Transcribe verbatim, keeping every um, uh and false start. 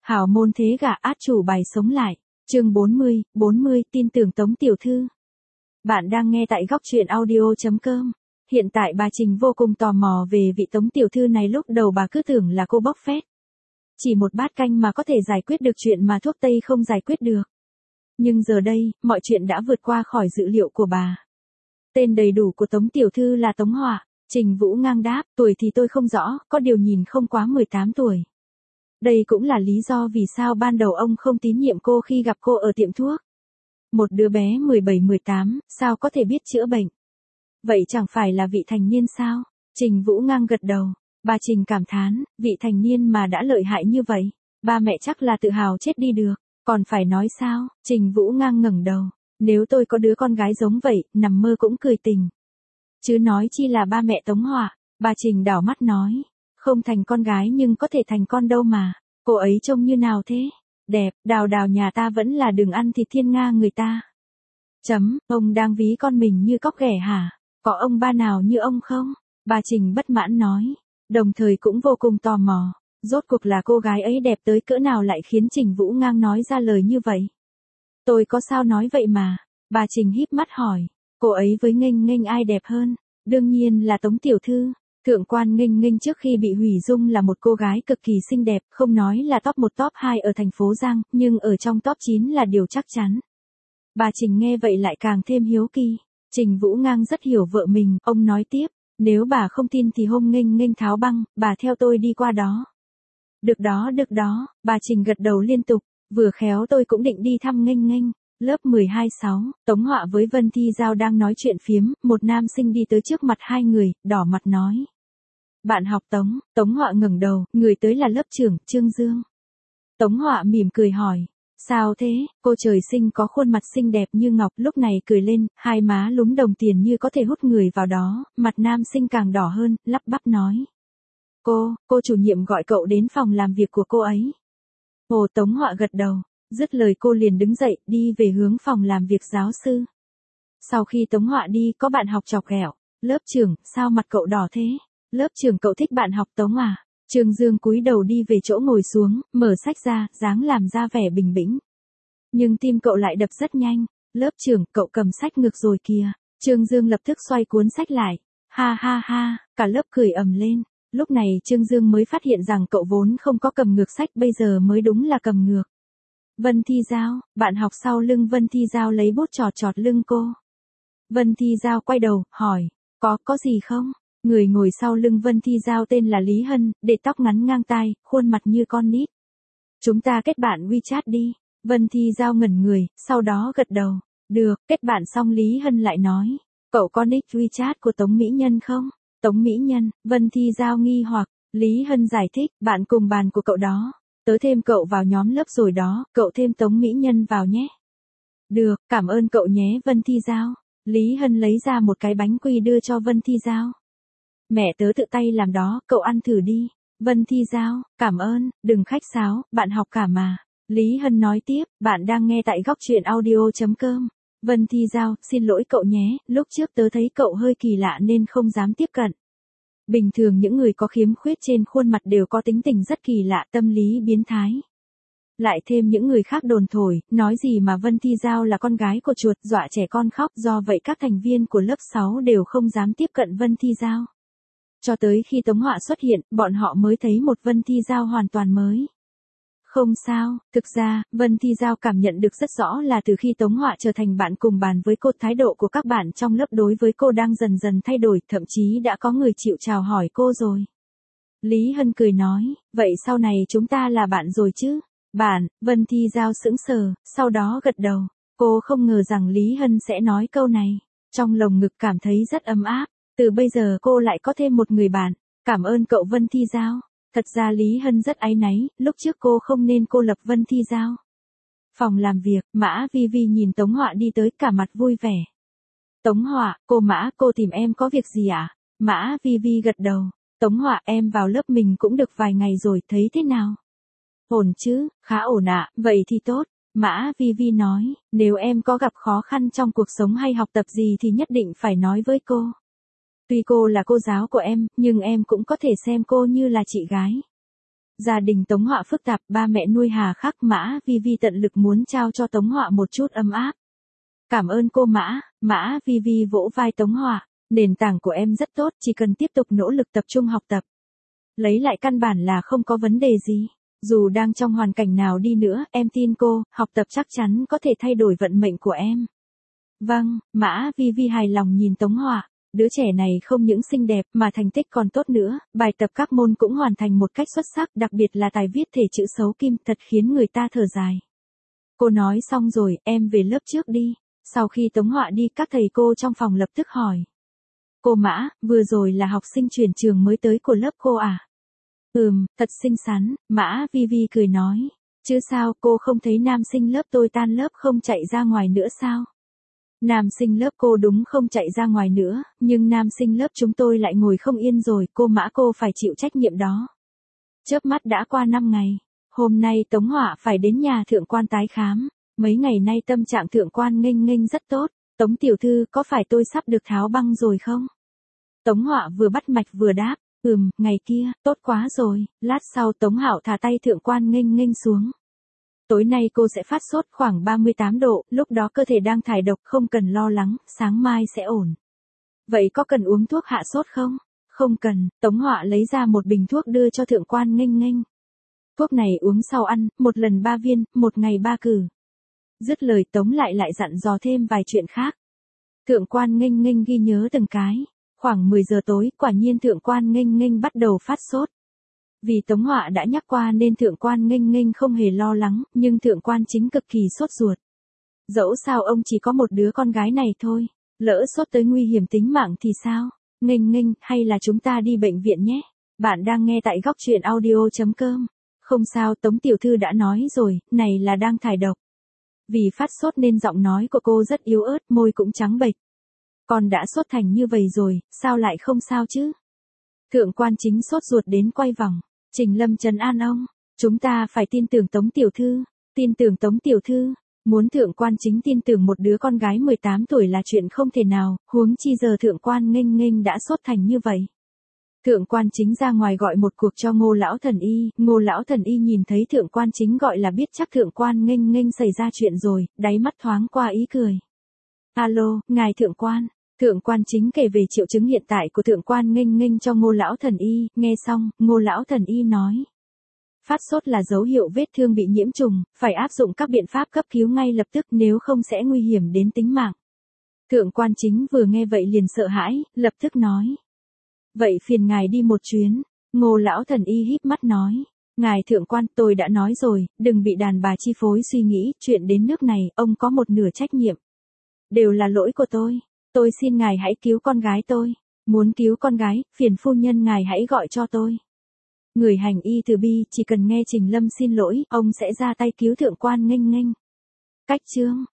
Hảo môn thế gả át chủ bài sống lại. Chương bốn mươi, bốn mươi, tin tưởng Tống tiểu thư. Bạn đang nghe tại góc truyện audio chấm com. Hiện tại bà Trình vô cùng tò mò về vị Tống tiểu thư này, lúc đầu bà cứ tưởng là cô bóc phét. Chỉ một bát canh mà có thể giải quyết được chuyện mà thuốc tây không giải quyết được. Nhưng giờ đây, mọi chuyện đã vượt qua khỏi dự liệu của bà. Tên đầy đủ của Tống tiểu thư là Tống Họa. Trình Vũ ngang đáp, tuổi thì tôi không rõ, có điều nhìn không quá mười tám tuổi. Đây cũng là lý do vì sao ban đầu ông không tín nhiệm cô khi gặp cô ở tiệm thuốc. Một đứa bé mười bảy mười tám, sao có thể biết chữa bệnh? Vậy chẳng phải là vị thành niên sao? Trình Vũ ngang gật đầu. Bà Trình cảm thán, vị thành niên mà đã lợi hại như vậy, ba mẹ chắc là tự hào chết đi được. Còn phải nói sao? Trình Vũ ngang ngẩng đầu. Nếu tôi có đứa con gái giống vậy, nằm mơ cũng cười tình. Chứ nói chi là ba mẹ Tống Họa. Bà Trình đảo mắt nói. Không thành con gái nhưng có thể thành con đâu mà. Cô ấy trông như nào thế? Đẹp, Đào Đào nhà ta vẫn là đừng ăn thịt thiên nga người ta. Chấm, ông đang ví con mình như cóc ghẻ hả? Có ông ba nào như ông không? Bà Trình bất mãn nói. Đồng thời cũng vô cùng tò mò. Rốt cuộc là cô gái ấy đẹp tới cỡ nào lại khiến Trình Vũ ngang nói ra lời như vậy? Tôi có sao nói vậy mà? Bà Trình híp mắt hỏi. Cô ấy với Nghênh Nghênh ai đẹp hơn? Đương nhiên là Tống tiểu thư. Thượng quan Nghênh Nghênh trước khi bị hủy dung là một cô gái cực kỳ xinh đẹp, không nói là top một top hai ở thành phố Giang, nhưng ở trong top chín là điều chắc chắn. Bà Trình nghe vậy lại càng thêm hiếu kỳ. Trình Vũ ngang rất hiểu vợ mình, ông nói tiếp, nếu bà không tin thì hôm Nghênh Nghênh tháo băng, bà theo tôi đi qua đó. Được đó, được đó, bà Trình gật đầu liên tục, vừa khéo tôi cũng định đi thăm Nghênh Nghênh. Lớp mười hai sáu, Tống Họa với Vân Thi Giao đang nói chuyện phiếm, một nam sinh đi tới trước mặt hai người, đỏ mặt nói. Bạn học Tống. Tống Họa ngẩng đầu, người tới là lớp trưởng, Trương Dương. Tống Họa mỉm cười hỏi. Sao thế? Cô trời sinh có khuôn mặt xinh đẹp như ngọc, lúc này cười lên, hai má lúm đồng tiền như có thể hút người vào đó, mặt nam sinh càng đỏ hơn, lắp bắp nói. Cô, cô chủ nhiệm gọi cậu đến phòng làm việc của cô ấy. Ồ, Tống Họa gật đầu, dứt lời cô liền đứng dậy, đi về hướng phòng làm việc giáo sư. Sau khi Tống Họa đi, có bạn học chọc ghẹo. Lớp trưởng, sao mặt cậu đỏ thế? Lớp trưởng cậu thích bạn học Tống à? Trương Dương cúi đầu đi về chỗ ngồi xuống, mở sách ra, dáng làm ra vẻ bình bĩnh. Nhưng tim cậu lại đập rất nhanh. Lớp trưởng, cậu cầm sách ngược rồi kìa. Trương Dương lập tức xoay cuốn sách lại. Ha ha ha, cả lớp cười ầm lên. Lúc này Trương Dương mới phát hiện rằng cậu vốn không có cầm ngược sách, bây giờ mới đúng là cầm ngược. Vân Thi Giao, bạn học sau lưng Vân Thi Giao lấy bút chọt chọt lưng cô. Vân Thi Giao quay đầu, hỏi, có, có gì không? Người ngồi sau lưng Vân Thi Giao tên là Lý Hân, để tóc ngắn ngang tai, khuôn mặt như con nít. Chúng ta kết bạn WeChat đi. Vân Thi Giao ngẩn người, sau đó gật đầu. Được, kết bạn xong Lý Hân lại nói. Cậu có nick WeChat của Tống Mỹ Nhân không? Tống Mỹ Nhân, Vân Thi Giao nghi hoặc. Lý Hân giải thích, bạn cùng bàn của cậu đó. Tớ thêm cậu vào nhóm lớp rồi đó, cậu thêm Tống Mỹ Nhân vào nhé. Được, cảm ơn cậu nhé Vân Thi Giao. Lý Hân lấy ra một cái bánh quy đưa cho Vân Thi Giao. Mẹ tớ tự tay làm đó, cậu ăn thử đi. Vân Thi Giao, cảm ơn, đừng khách sáo, bạn học cả mà. Lý Hân nói tiếp, bạn đang nghe tại góc truyện audio chấm com. Vân Thi Giao, xin lỗi cậu nhé, lúc trước tớ thấy cậu hơi kỳ lạ nên không dám tiếp cận. Bình thường những người có khiếm khuyết trên khuôn mặt đều có tính tình rất kỳ lạ, tâm lý biến thái. Lại thêm những người khác đồn thổi, nói gì mà Vân Thi Giao là con gái của chuột, dọa trẻ con khóc, do vậy các thành viên của lớp sáu đều không dám tiếp cận Vân Thi Giao. Cho tới khi Tống Họa xuất hiện, bọn họ mới thấy một Vân Thi Giao hoàn toàn mới. Không sao, thực ra, Vân Thi Giao cảm nhận được rất rõ là từ khi Tống Họa trở thành bạn cùng bàn với cô, thái độ của các bạn trong lớp đối với cô đang dần dần thay đổi, thậm chí đã có người chịu chào hỏi cô rồi. Lý Hân cười nói, vậy sau này chúng ta là bạn rồi chứ? Bạn, Vân Thi Giao sững sờ, sau đó gật đầu. Cô không ngờ rằng Lý Hân sẽ nói câu này. Trong lồng ngực cảm thấy rất ấm áp. Từ bây giờ cô lại có thêm một người bạn. Cảm ơn cậu Vân Thi Giao. Thật ra Lý Hân rất áy náy, lúc trước cô không nên cô lập Vân Thi Giao. Phòng làm việc, Mã Vi Vi nhìn Tống Họa đi tới, cả mặt vui vẻ. Tống Họa, cô Mã, cô tìm em có việc gì ạ? À? Mã Vi Vi gật đầu. Tống Họa, em vào lớp mình cũng được vài ngày rồi, thấy thế nào? Ổn chứ, khá ổn ạ, à, vậy thì tốt. Mã Vi Vi nói, nếu em có gặp khó khăn trong cuộc sống hay học tập gì thì nhất định phải nói với cô. Tuy cô là cô giáo của em, nhưng em cũng có thể xem cô như là chị gái. Gia đình Tống Họa phức tạp, ba mẹ nuôi hà khắc, Mã Vi Vi tận lực muốn trao cho Tống Họa một chút ấm áp. Cảm ơn cô Mã, Mã Vi Vi vỗ vai Tống Họa, nền tảng của em rất tốt, chỉ cần tiếp tục nỗ lực tập trung học tập. Lấy lại căn bản là không có vấn đề gì. Dù đang trong hoàn cảnh nào đi nữa, em tin cô, học tập chắc chắn có thể thay đổi vận mệnh của em. Vâng, Mã Vi Vi hài lòng nhìn Tống Họa, đứa trẻ này không những xinh đẹp mà thành tích còn tốt nữa, bài tập các môn cũng hoàn thành một cách xuất sắc, đặc biệt là tài viết thể chữ xấu kim, thật khiến người ta thở dài. Cô nói xong rồi, em về lớp trước đi. Sau khi Tống Họa đi, các thầy cô trong phòng lập tức hỏi. Cô Mã, vừa rồi là học sinh chuyển trường mới tới của lớp cô à? Ừm, thật xinh xắn, Mã Vi Vi cười nói. Chứ sao, cô không thấy nam sinh lớp tôi tan lớp không chạy ra ngoài nữa sao? Nam sinh lớp cô đúng không chạy ra ngoài nữa, nhưng nam sinh lớp chúng tôi lại ngồi không yên rồi, cô Mã cô phải chịu trách nhiệm đó. Chớp mắt đã qua năm ngày, hôm nay Tống Họa phải đến nhà thượng quan tái khám, mấy ngày nay tâm trạng thượng quan nghênh nghênh rất tốt, Tống tiểu thư có phải tôi sắp được tháo băng rồi không? Tống Họa vừa bắt mạch vừa đáp, ừm, ngày kia, tốt quá rồi, lát sau Tống Hạo thả tay thượng quan nghênh nghênh xuống. Tối nay cô sẽ phát sốt khoảng ba mươi tám độ, lúc đó cơ thể đang thải độc không cần lo lắng, sáng mai sẽ ổn. Vậy có cần uống thuốc hạ sốt không? Không cần, Tống Họa lấy ra một bình thuốc đưa cho thượng quan nghênh nghênh. Thuốc này uống sau ăn, một lần ba viên, một ngày ba cử. Dứt lời Tống lại lại dặn dò thêm vài chuyện khác. Thượng quan nghênh nghênh ghi nhớ từng cái. Khoảng mười giờ tối, quả nhiên thượng quan nghênh nghênh bắt đầu phát sốt. Vì Tống Họa đã nhắc qua nên thượng quan nghênh nghênh không hề lo lắng, nhưng thượng quan chính cực kỳ sốt ruột. Dẫu sao ông chỉ có một đứa con gái này thôi, lỡ sốt tới nguy hiểm tính mạng thì sao? Nghênh nghênh, hay là chúng ta đi bệnh viện nhé? Bạn đang nghe tại góc truyện audio chấm com. Không sao, Tống tiểu thư đã nói rồi, này là đang thải độc. Vì phát sốt nên giọng nói của cô rất yếu ớt, môi cũng trắng bệch. Con đã sốt thành như vậy rồi, sao lại không sao chứ? Thượng quan chính sốt ruột đến quay vòng. Trình Lâm trấn an ông, chúng ta phải tin tưởng Tống tiểu thư, tin tưởng Tống tiểu thư. Muốn thượng quan chính tin tưởng một đứa con gái mười tám tuổi là chuyện không thể nào, huống chi giờ thượng quan nghênh nghênh đã sốt thành như vậy. Thượng quan chính ra ngoài gọi một cuộc cho Ngô lão thần y, Ngô lão thần y nhìn thấy thượng quan chính gọi là biết chắc thượng quan nghênh nghênh xảy ra chuyện rồi, đáy mắt thoáng qua ý cười. Alo, ngài thượng quan. Thượng quan chính kể về triệu chứng hiện tại của thượng quan nghênh nghênh cho Ngô lão thần y, nghe xong, Ngô lão thần y nói. Phát sốt là dấu hiệu vết thương bị nhiễm trùng, phải áp dụng các biện pháp cấp cứu ngay lập tức nếu không sẽ nguy hiểm đến tính mạng. Thượng quan chính vừa nghe vậy liền sợ hãi, lập tức nói. Vậy phiền ngài đi một chuyến, Ngô lão thần y híp mắt nói. Ngài thượng quan, tôi đã nói rồi, đừng bị đàn bà chi phối suy nghĩ, chuyện đến nước này, ông có một nửa trách nhiệm. Đều là lỗi của tôi. Tôi xin ngài hãy cứu con gái tôi. Muốn cứu con gái, phiền phu nhân ngài hãy gọi cho tôi. Người hành y từ bi, chỉ cần nghe Trình Lâm xin lỗi, ông sẽ ra tay cứu thượng quan nghênh nghênh. Cách chương